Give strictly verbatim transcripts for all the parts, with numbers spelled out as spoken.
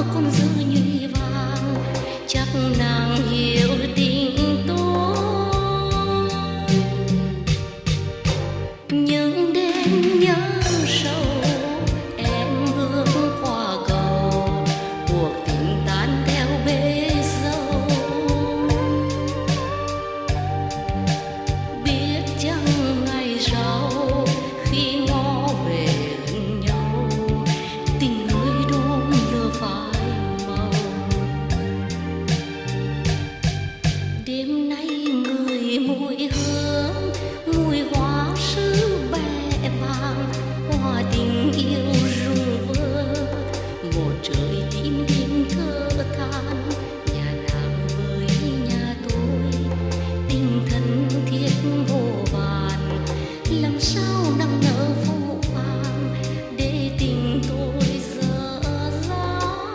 con dư nhụy vàng, chắc nàng hiểu tình tôi. Những đêm nhớ sâu em bước qua cầu, cuộc tình tan theo bể dâu. Biết chăng ngày sau khi ngó về gần nhau, tình ơi đúng lừa phai màu. Đêm nay người mùi hương, mùi hoa sứ bẹ vàng, hoa tình yêu rung vỡ, một trời tim đêm thơ than. Nhà nàng với nhà tôi, tình thân thiết vô vàn, làm sao nắng nở vô vàng để tình tôi dở dang.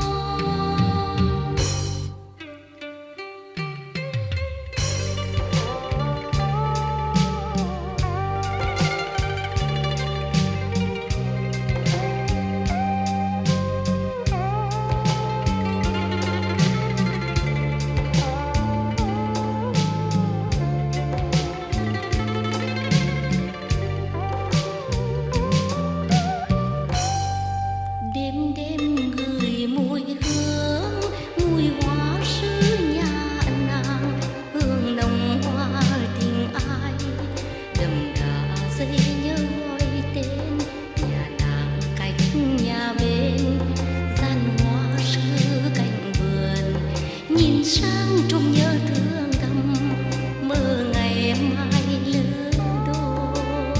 Đêm đêm người mùi hương, mùi hoa sứ nhà nàng, hương nồng hoa tình ai, đậm đà dây nhớ gọi tên. Nhà nàng cách nhà bên, gian hoa sứ cạnh vườn, nhìn sang trong nhớ thương thầm, mơ ngày mai lứa đôi.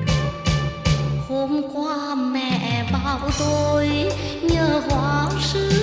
Hôm qua mẹ bảo tôi nhớ hoa sứ